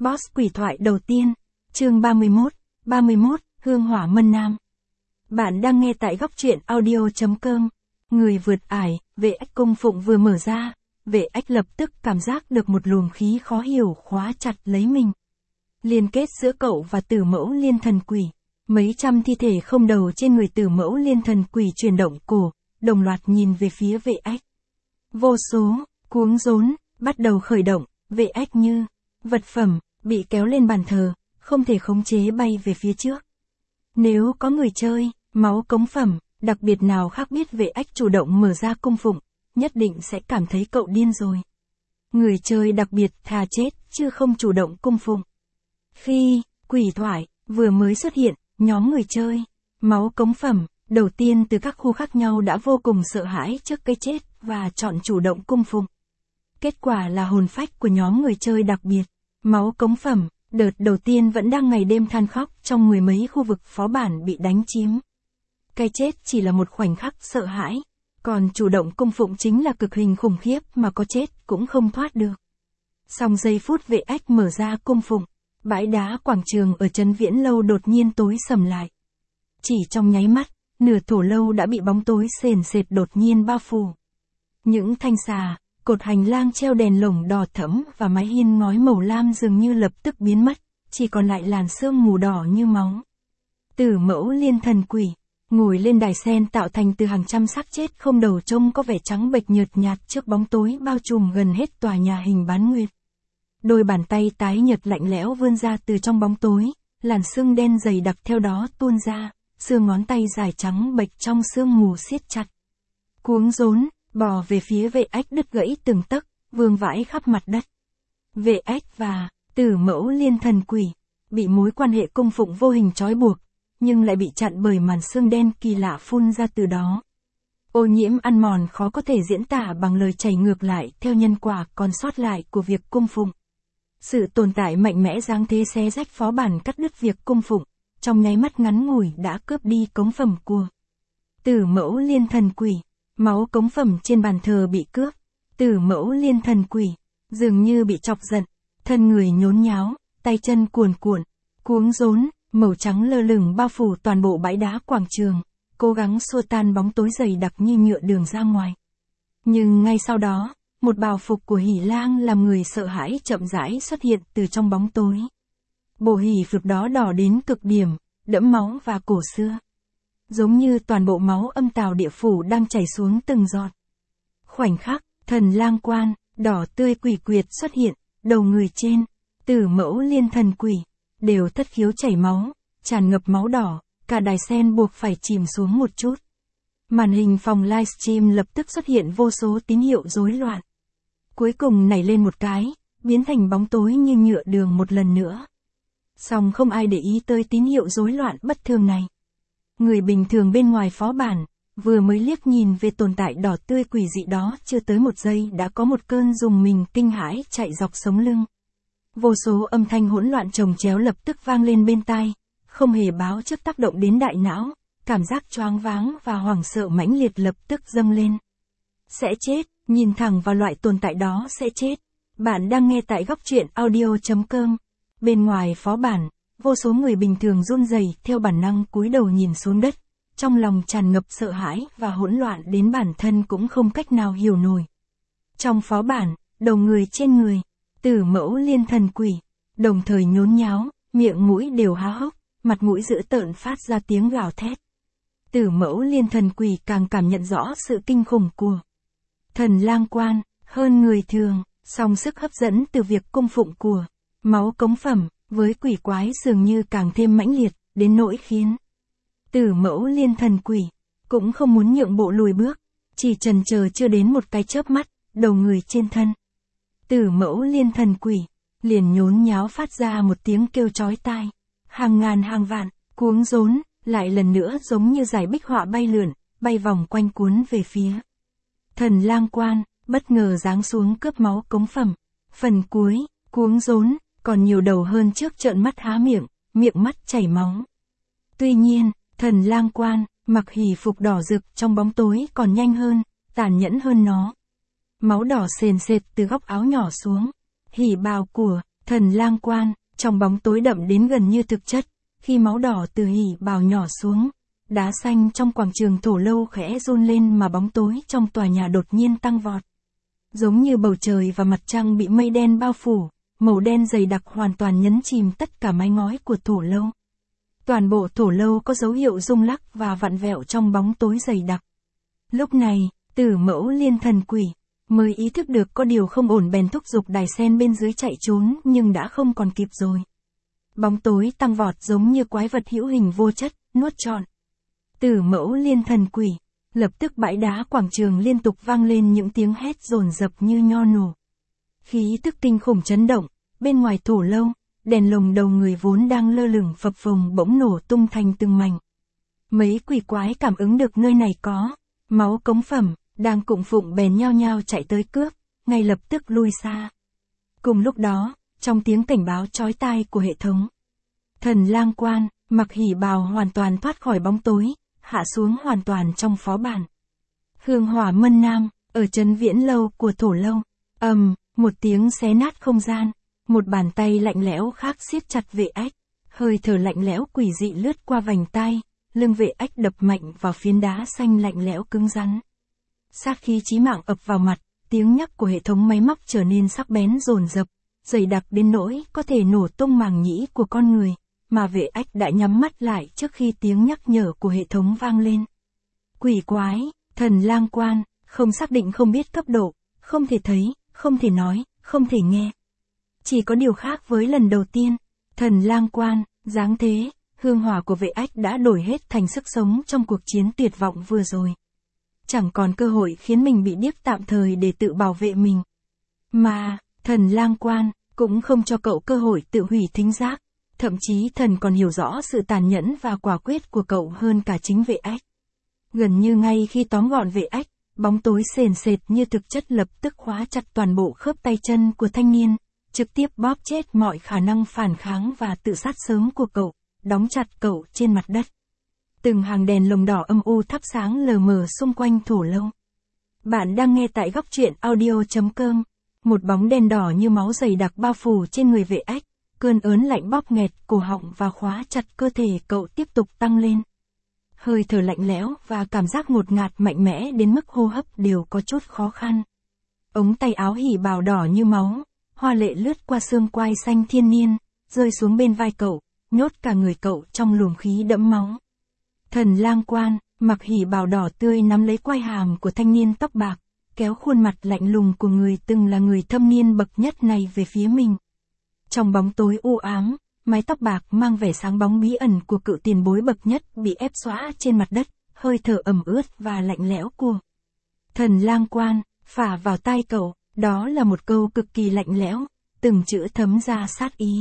Boss quỷ thoại đầu tiên, chương 31, Hương hỏa mân nam. Bạn đang nghe tại góc truyện audio.com. Người vượt ải, vệ ách cung phụng vừa mở ra, vệ ách lập tức cảm giác được một luồng khí khó hiểu khóa chặt lấy mình. Liên kết giữa cậu và tử mẫu liên thần quỷ. Mấy trăm thi thể không đầu trên người tử mẫu liên thần quỷ chuyển động cổ, đồng loạt nhìn về phía vệ ách. Vô số, cuống rốn, bắt đầu khởi động, vệ ách như vật phẩm, bị kéo lên bàn thờ, không thể khống chế bay về phía trước. Nếu có người chơi, máu cống phẩm, đặc biệt nào khác biết vệ ách chủ động mở ra cung phụng, nhất định sẽ cảm thấy cậu điên rồi. Người chơi đặc biệt thà chết, chứ không chủ động cung phụng. Khi, quỷ thoại, vừa mới xuất hiện, nhóm người chơi, máu cống phẩm, đầu tiên từ các khu khác nhau đã vô cùng sợ hãi trước cái chết, và chọn chủ động cung phụng. Kết quả là hồn phách của nhóm người chơi đặc biệt, máu cống phẩm, đợt đầu tiên vẫn đang ngày đêm than khóc trong mười mấy khu vực phó bản bị đánh chiếm. Cái chết chỉ là một khoảnh khắc sợ hãi, còn chủ động cung phụng chính là cực hình khủng khiếp mà có chết cũng không thoát được. Xong giây phút vệ ách mở ra cung phụng, bãi đá quảng trường ở Trấn Viễn Lâu đột nhiên tối sầm lại. Chỉ trong nháy mắt, nửa thổ lâu đã bị bóng tối sền sệt đột nhiên bao phủ. Những thanh xà, cột hành lang treo đèn lồng đỏ thẫm và mái hiên ngói màu lam dường như lập tức biến mất, chỉ còn lại làn sương mù đỏ như máu. Tử mẫu liên thần quỷ, ngồi lên đài sen tạo thành từ hàng trăm xác chết không đầu trông có vẻ trắng bệch nhợt nhạt trước bóng tối bao trùm gần hết tòa nhà hình bán nguyệt. Đôi bàn tay tái nhợt lạnh lẽo vươn ra từ trong bóng tối, làn sương đen dày đặc theo đó tuôn ra, xương ngón tay dài trắng bệch trong sương mù siết chặt. Cuống rốn, bò về phía vệ ách đứt gãy từng tấc, vương vãi khắp mặt đất. Vệ ách và tử mẫu liên thần quỷ, bị mối quan hệ cung phụng vô hình trói buộc, nhưng lại bị chặn bởi màn sương đen kỳ lạ phun ra từ đó. Ô nhiễm ăn mòn khó có thể diễn tả bằng lời chảy ngược lại theo nhân quả còn sót lại của việc cung phụng. Sự tồn tại mạnh mẽ giáng thế xé rách phó bản cắt đứt việc cung phụng, trong nháy mắt ngắn ngủi đã cướp đi cống phẩm của tử mẫu liên thần quỷ. Máu cống phẩm trên bàn thờ bị cướp, tử mẫu liên thần quỷ, dường như bị chọc giận, thân người nhốn nháo, tay chân cuồn cuộn, cuống rốn, màu trắng lơ lửng bao phủ toàn bộ bãi đá quảng trường, cố gắng xua tan bóng tối dày đặc như nhựa đường ra ngoài. Nhưng ngay sau đó, một bào phục của hỉ lang làm người sợ hãi chậm rãi xuất hiện từ trong bóng tối. Bộ hỉ phục đó đỏ đến cực điểm, đẫm máu và cổ xưa. Giống như toàn bộ máu âm tào địa phủ đang chảy xuống từng giọt. Khoảnh khắc, thần lang quan, đỏ tươi quỷ quyệt xuất hiện, đầu người trên, tử mẫu liên thần quỷ, đều thất khiếu chảy máu, tràn ngập máu đỏ, cả đài sen buộc phải chìm xuống một chút. Màn hình phòng livestream lập tức xuất hiện vô số tín hiệu rối loạn. Cuối cùng nảy lên một cái, biến thành bóng tối như nhựa đường một lần nữa. Song không ai để ý tới tín hiệu rối loạn bất thường này. Người bình thường bên ngoài phó bản, vừa mới liếc nhìn về tồn tại đỏ tươi quỷ dị đó chưa tới một giây đã có một cơn rùng mình kinh hãi chạy dọc sống lưng. Vô số âm thanh hỗn loạn chồng chéo lập tức vang lên bên tai, không hề báo trước tác động đến đại não, cảm giác choáng váng và hoảng sợ mãnh liệt lập tức dâng lên. Sẽ chết, nhìn thẳng vào loại tồn tại đó sẽ chết. Bạn đang nghe tại góc truyện audio.com. Bên ngoài phó bản, vô số người bình thường run rẩy theo bản năng cúi đầu nhìn xuống đất, trong lòng tràn ngập sợ hãi và hỗn loạn đến bản thân cũng không cách nào hiểu nổi. Trong phó bản, đầu người trên người, tử mẫu liên thần quỷ, đồng thời nhốn nháo, miệng mũi đều há hốc, mặt mũi dữ tợn phát ra tiếng gào thét. Tử mẫu liên thần quỷ càng cảm nhận rõ sự kinh khủng của thần lang quan, hơn người thường, song sức hấp dẫn từ việc cung phụng của máu cống phẩm, với quỷ quái dường như càng thêm mãnh liệt, đến nỗi khiến tử mẫu liên thần quỷ, cũng không muốn nhượng bộ lùi bước, chỉ chần chờ chưa đến một cái chớp mắt, đầu người trên thân. Tử mẫu liên thần quỷ, liền nhốn nháo phát ra một tiếng kêu chói tai. Hàng ngàn hàng vạn, cuống rốn, lại lần nữa giống như dải bích họa bay lượn, bay vòng quanh cuốn về phía thần lang quan, bất ngờ giáng xuống cướp máu cống phẩm. Phần cuối, cuống rốn, còn nhiều đầu hơn trước trợn mắt há miệng, miệng mắt chảy máu. Tuy nhiên, thần lang quan, mặc hỉ phục đỏ rực trong bóng tối còn nhanh hơn, tàn nhẫn hơn nó. Máu đỏ sền sệt từ góc áo nhỏ xuống. Hỉ bào của Thần lang quan, trong bóng tối đậm đến gần như thực chất, khi máu đỏ từ hỉ bào nhỏ xuống, đá xanh trong quảng trường Thổ Lâu khẽ run lên mà bóng tối trong tòa nhà đột nhiên tăng vọt. Giống như bầu trời và mặt trăng bị mây đen bao phủ, màu đen dày đặc hoàn toàn nhấn chìm tất cả mái ngói của Thổ Lâu. Toàn bộ Thổ Lâu có dấu hiệu rung lắc và vặn vẹo trong bóng tối dày đặc. Lúc này, Tử Mẫu Liên Thần Quỷ mới ý thức được có điều không ổn, bèn thúc giục đài sen bên dưới chạy trốn, nhưng đã không còn kịp rồi. Bóng tối tăng vọt giống như quái vật hữu hình vô chất, nuốt trọn Tử Mẫu Liên Thần Quỷ. Lập tức bãi đá quảng trường liên tục vang lên những tiếng hét dồn dập như nho nổ. Khí tức kinh khủng chấn động, bên ngoài Thổ Lâu, đèn lồng đầu người vốn đang lơ lửng phập phồng bỗng nổ tung thành từng mảnh. Mấy quỷ quái cảm ứng được nơi này có máu cống phẩm, đang cung phụng bèn nhao nhao chạy tới cướp, ngay lập tức lui xa. Cùng lúc đó, trong tiếng cảnh báo chói tai của hệ thống, Thần lang quan, mặc hỉ bào hoàn toàn thoát khỏi bóng tối, hạ xuống hoàn toàn trong phó bản. Hương Hỏa Mân Nam, ở trấn Viễn Lâu của Thổ Lâu, một tiếng xé nát không gian, một bàn tay lạnh lẽo khác siết chặt Vệ Ách, hơi thở lạnh lẽo quỷ dị lướt qua vành tai, lưng Vệ Ách đập mạnh vào phiến đá xanh lạnh lẽo cứng rắn. Sát khí chí mạng ập vào mặt, tiếng nhắc của hệ thống máy móc trở nên sắc bén dồn dập, dày đặc đến nỗi có thể nổ tung màng nhĩ của con người, mà Vệ Ách đã nhắm mắt lại trước khi tiếng nhắc nhở của hệ thống vang lên. Quỷ quái, thần lang quan, không xác định, không biết cấp độ, không thể thấy, không thể nói, không thể nghe. Chỉ có điều khác với lần đầu tiên, thần lang quan, dáng thế, hương hỏa của Vệ Ách đã đổi hết thành sức sống trong cuộc chiến tuyệt vọng vừa rồi. Chẳng còn cơ hội khiến mình bị điếc tạm thời để tự bảo vệ mình. Mà, thần lang quan, cũng không cho cậu cơ hội tự hủy thính giác. Thậm chí thần còn hiểu rõ sự tàn nhẫn và quả quyết của cậu hơn cả chính Vệ Ách. Gần như ngay khi tóm gọn Vệ Ách, bóng tối sền sệt như thực chất lập tức khóa chặt toàn bộ khớp tay chân của thanh niên, trực tiếp bóp chết mọi khả năng phản kháng và tự sát sớm của cậu, đóng chặt cậu trên mặt đất. Từng hàng đèn lồng đỏ âm u thắp sáng lờ mờ xung quanh Thổ Lâu. Bạn đang nghe tại góc truyện audio.com. Một bóng đèn đỏ như máu dày đặc bao phủ trên người Vệ Ách. Cơn ớn lạnh bóp nghẹt cổ họng và khóa chặt cơ thể cậu tiếp tục tăng lên. Hơi thở lạnh lẽo và cảm giác ngột ngạt mạnh mẽ đến mức hô hấp đều có chút khó khăn. Ống tay áo hỉ bào đỏ như máu, hoa lệ lướt qua xương quai xanh thiên niên, rơi xuống bên vai cậu, nhốt cả người cậu trong luồng khí đẫm máu. Thần lang quan, mặc hỉ bào đỏ tươi nắm lấy quai hàm của thanh niên tóc bạc, kéo khuôn mặt lạnh lùng của người từng là người thâm niên bậc nhất này về phía mình. Trong bóng tối u ám, mái tóc bạc mang vẻ sáng bóng bí ẩn của cựu tiền bối bậc nhất bị ép xóa trên mặt đất, hơi thở ẩm ướt và lạnh lẽo của thần lang quan phả vào tai cậu, đó là một câu cực kỳ lạnh lẽo, từng chữ thấm ra sát ý.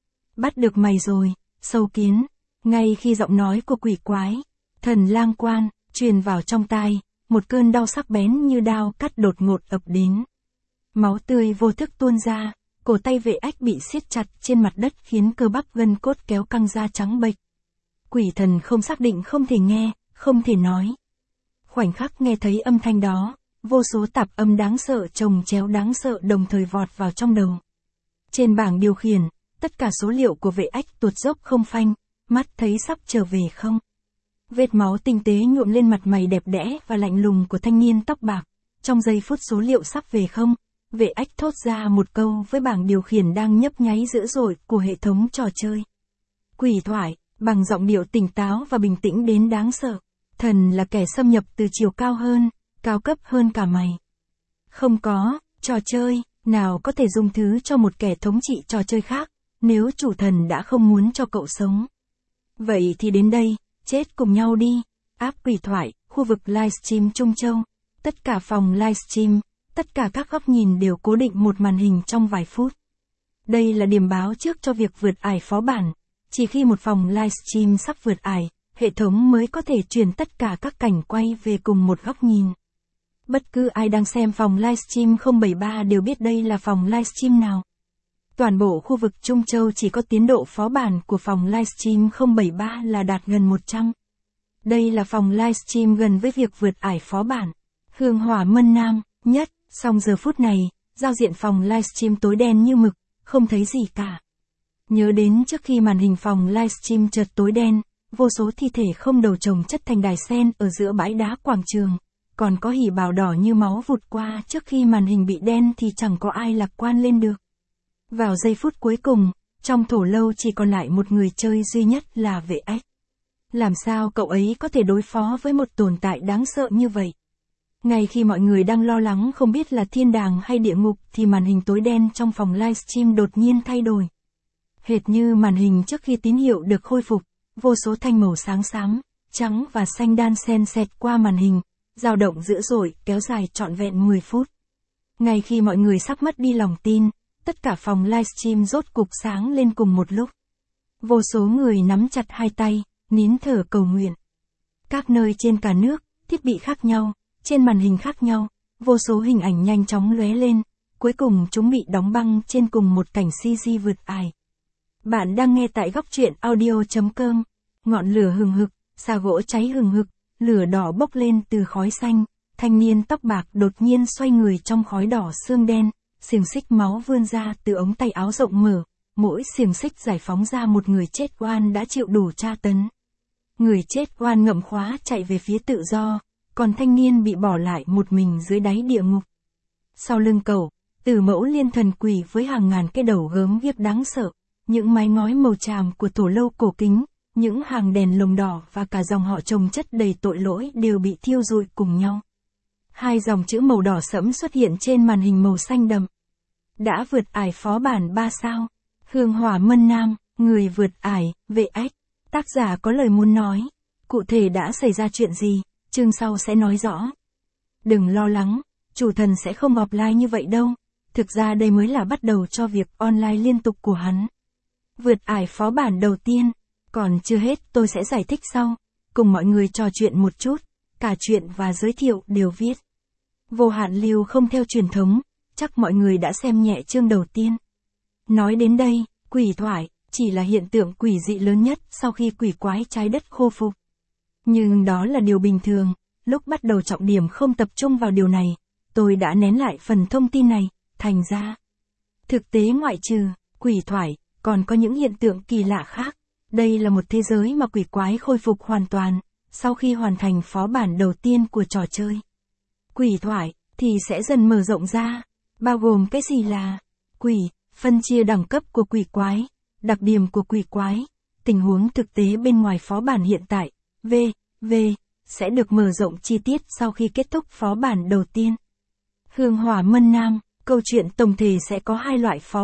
Bắt được mày rồi, sâu kiến. Ngay khi giọng nói của quỷ quái, thần lang quan, truyền vào trong tai, một cơn đau sắc bén như đao cắt đột ngột ập đến. Máu tươi vô thức tuôn ra. Cổ tay Vệ Ách bị siết chặt trên mặt đất khiến cơ bắp gân cốt kéo căng ra trắng bệch. Quỷ thần không xác định, không thể nghe, không thể nói. Khoảnh khắc nghe thấy âm thanh đó, vô số tạp âm đáng sợ chồng chéo đáng sợ đồng thời vọt vào trong đầu. Trên bảng điều khiển, tất cả số liệu của Vệ Ách tuột dốc không phanh, mắt thấy sắp trở về không. Vết máu tinh tế nhuộm lên mặt mày đẹp đẽ và lạnh lùng của thanh niên tóc bạc. Trong giây phút số liệu sắp về không, Vệ Ách thốt ra một câu với bảng điều khiển đang nhấp nháy dữ dội của hệ thống trò chơi. Quỷ thoại, bằng giọng điệu tỉnh táo và bình tĩnh đến đáng sợ. Thần là kẻ xâm nhập từ chiều cao hơn, cao cấp hơn cả mày. Không có, trò chơi, nào có thể dung thứ cho một kẻ thống trị trò chơi khác, nếu chủ thần đã không muốn cho cậu sống. Vậy thì đến đây, chết cùng nhau đi. App quỷ thoại, khu vực livestream Trung Châu. Tất cả phòng livestream. Tất cả các góc nhìn đều cố định một màn hình trong vài phút. Đây là điểm báo trước cho việc vượt ải phó bản. Chỉ khi một phòng livestream sắp vượt ải, hệ thống mới có thể truyền tất cả các cảnh quay về cùng một góc nhìn. Bất cứ ai đang xem phòng livestream 073 đều biết đây là phòng livestream nào. Toàn bộ khu vực Trung Châu chỉ có tiến độ phó bản của phòng livestream 073 là đạt gần 100. Đây là phòng livestream gần với việc vượt ải phó bản. Hương Hỏa Mân Nam, nhất. Song giờ phút này, giao diện phòng livestream tối đen như mực, không thấy gì cả. Nhớ đến trước khi màn hình phòng livestream chợt tối đen, vô số thi thể không đầu chồng chất thành đài sen ở giữa bãi đá quảng trường, còn có hỉ bào đỏ như máu vụt qua trước khi màn hình bị đen thì chẳng có ai lạc quan lên được. Vào giây phút cuối cùng, trong thổ lâu chỉ còn lại một người chơi duy nhất là Vệ Ách. Làm sao cậu ấy có thể đối phó với một tồn tại đáng sợ như vậy? Ngay khi mọi người đang lo lắng không biết là thiên đàng hay địa ngục thì màn hình tối đen trong phòng livestream đột nhiên thay đổi. Hệt như màn hình trước khi tín hiệu được khôi phục, vô số thanh màu sáng xám, trắng và xanh đan xen xẹt qua màn hình, dao động dữ dội, kéo dài trọn vẹn 10 phút. Ngay khi mọi người sắp mất đi lòng tin, tất cả phòng livestream rốt cục sáng lên cùng một lúc. Vô số người nắm chặt hai tay, nín thở cầu nguyện. Các nơi trên cả nước, thiết bị khác nhau, trên màn hình khác nhau, vô số hình ảnh nhanh chóng lóe lên, cuối cùng chúng bị đóng băng trên cùng một cảnh CG vượt ải. Bạn đang nghe tại góc truyện audio.com, ngọn lửa hừng hực, xà gỗ cháy hừng hực, lửa đỏ bốc lên từ khói xanh, thanh niên tóc bạc đột nhiên xoay người trong khói đỏ xương đen, xiềng xích máu vươn ra từ ống tay áo rộng mở, mỗi xiềng xích giải phóng ra một người chết oan đã chịu đủ tra tấn. Người chết oan ngậm khóa chạy về phía tự do, còn thanh niên bị bỏ lại một mình dưới đáy địa ngục. Sau lưng cậu, Tử Mẫu Liên Thần Quỷ với hàng ngàn cái đầu gớm ghiếc đáng sợ, những mái ngói màu tràm của thổ lâu cổ kính, những hàng đèn lồng đỏ và cả dòng họ chồng chất đầy tội lỗi đều bị thiêu rụi cùng nhau. Hai dòng chữ màu đỏ sẫm xuất hiện trên màn hình màu xanh đậm. Đã vượt ải phó bản 3 sao. Hương Hỏa Mân Nam, người vượt ải, Vệ Ách. Tác giả có lời muốn nói. Cụ thể đã xảy ra chuyện gì, chương sau sẽ nói rõ. Đừng lo lắng, chủ thần sẽ không offline như vậy đâu. Thực ra đây mới là bắt đầu cho việc online liên tục của hắn. Vượt ải phó bản đầu tiên. Còn chưa hết tôi sẽ giải thích sau. Cùng mọi người trò chuyện một chút. Cả chuyện và giới thiệu đều viết. Vô hạn lưu không theo truyền thống. Chắc mọi người đã xem nhẹ chương đầu tiên. Nói đến đây, quỷ thoại chỉ là hiện tượng quỷ dị lớn nhất sau khi quỷ quái trái đất khôi phục. Nhưng đó là điều bình thường, lúc bắt đầu trọng điểm không tập trung vào điều này, tôi đã nén lại phần thông tin này, thành ra. Thực tế ngoại trừ, quỷ thoại, còn có những hiện tượng kỳ lạ khác. Đây là một thế giới mà quỷ quái khôi phục hoàn toàn, sau khi hoàn thành phó bản đầu tiên của trò chơi. Quỷ thoại, thì sẽ dần mở rộng ra, bao gồm cái gì là quỷ, phân chia đẳng cấp của quỷ quái, đặc điểm của quỷ quái, tình huống thực tế bên ngoài phó bản hiện tại, v.v. sẽ được mở rộng chi tiết sau khi kết thúc phó bản đầu tiên. Hương Hỏa Mân Nam, câu chuyện tổng thể sẽ có hai loại phó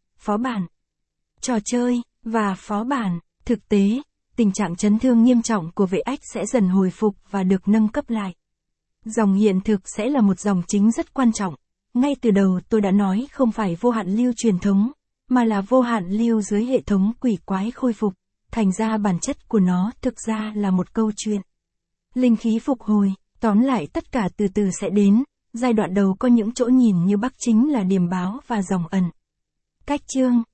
bản trò chơi, và phó bản, thực tế, tình trạng chấn thương nghiêm trọng của Vệ Ách sẽ dần hồi phục và được nâng cấp lại. Dòng hiện thực sẽ là một dòng chính rất quan trọng. Ngay từ đầu tôi đã nói không phải vô hạn lưu truyền thống, mà là vô hạn lưu dưới hệ thống quỷ quái khôi phục, thành ra bản chất của nó thực ra là một câu chuyện. Linh khí phục hồi, tóm lại tất cả từ từ sẽ đến, giai đoạn đầu có những chỗ nhìn như Bắc chính là điềm báo và dòng ẩn. Cách chương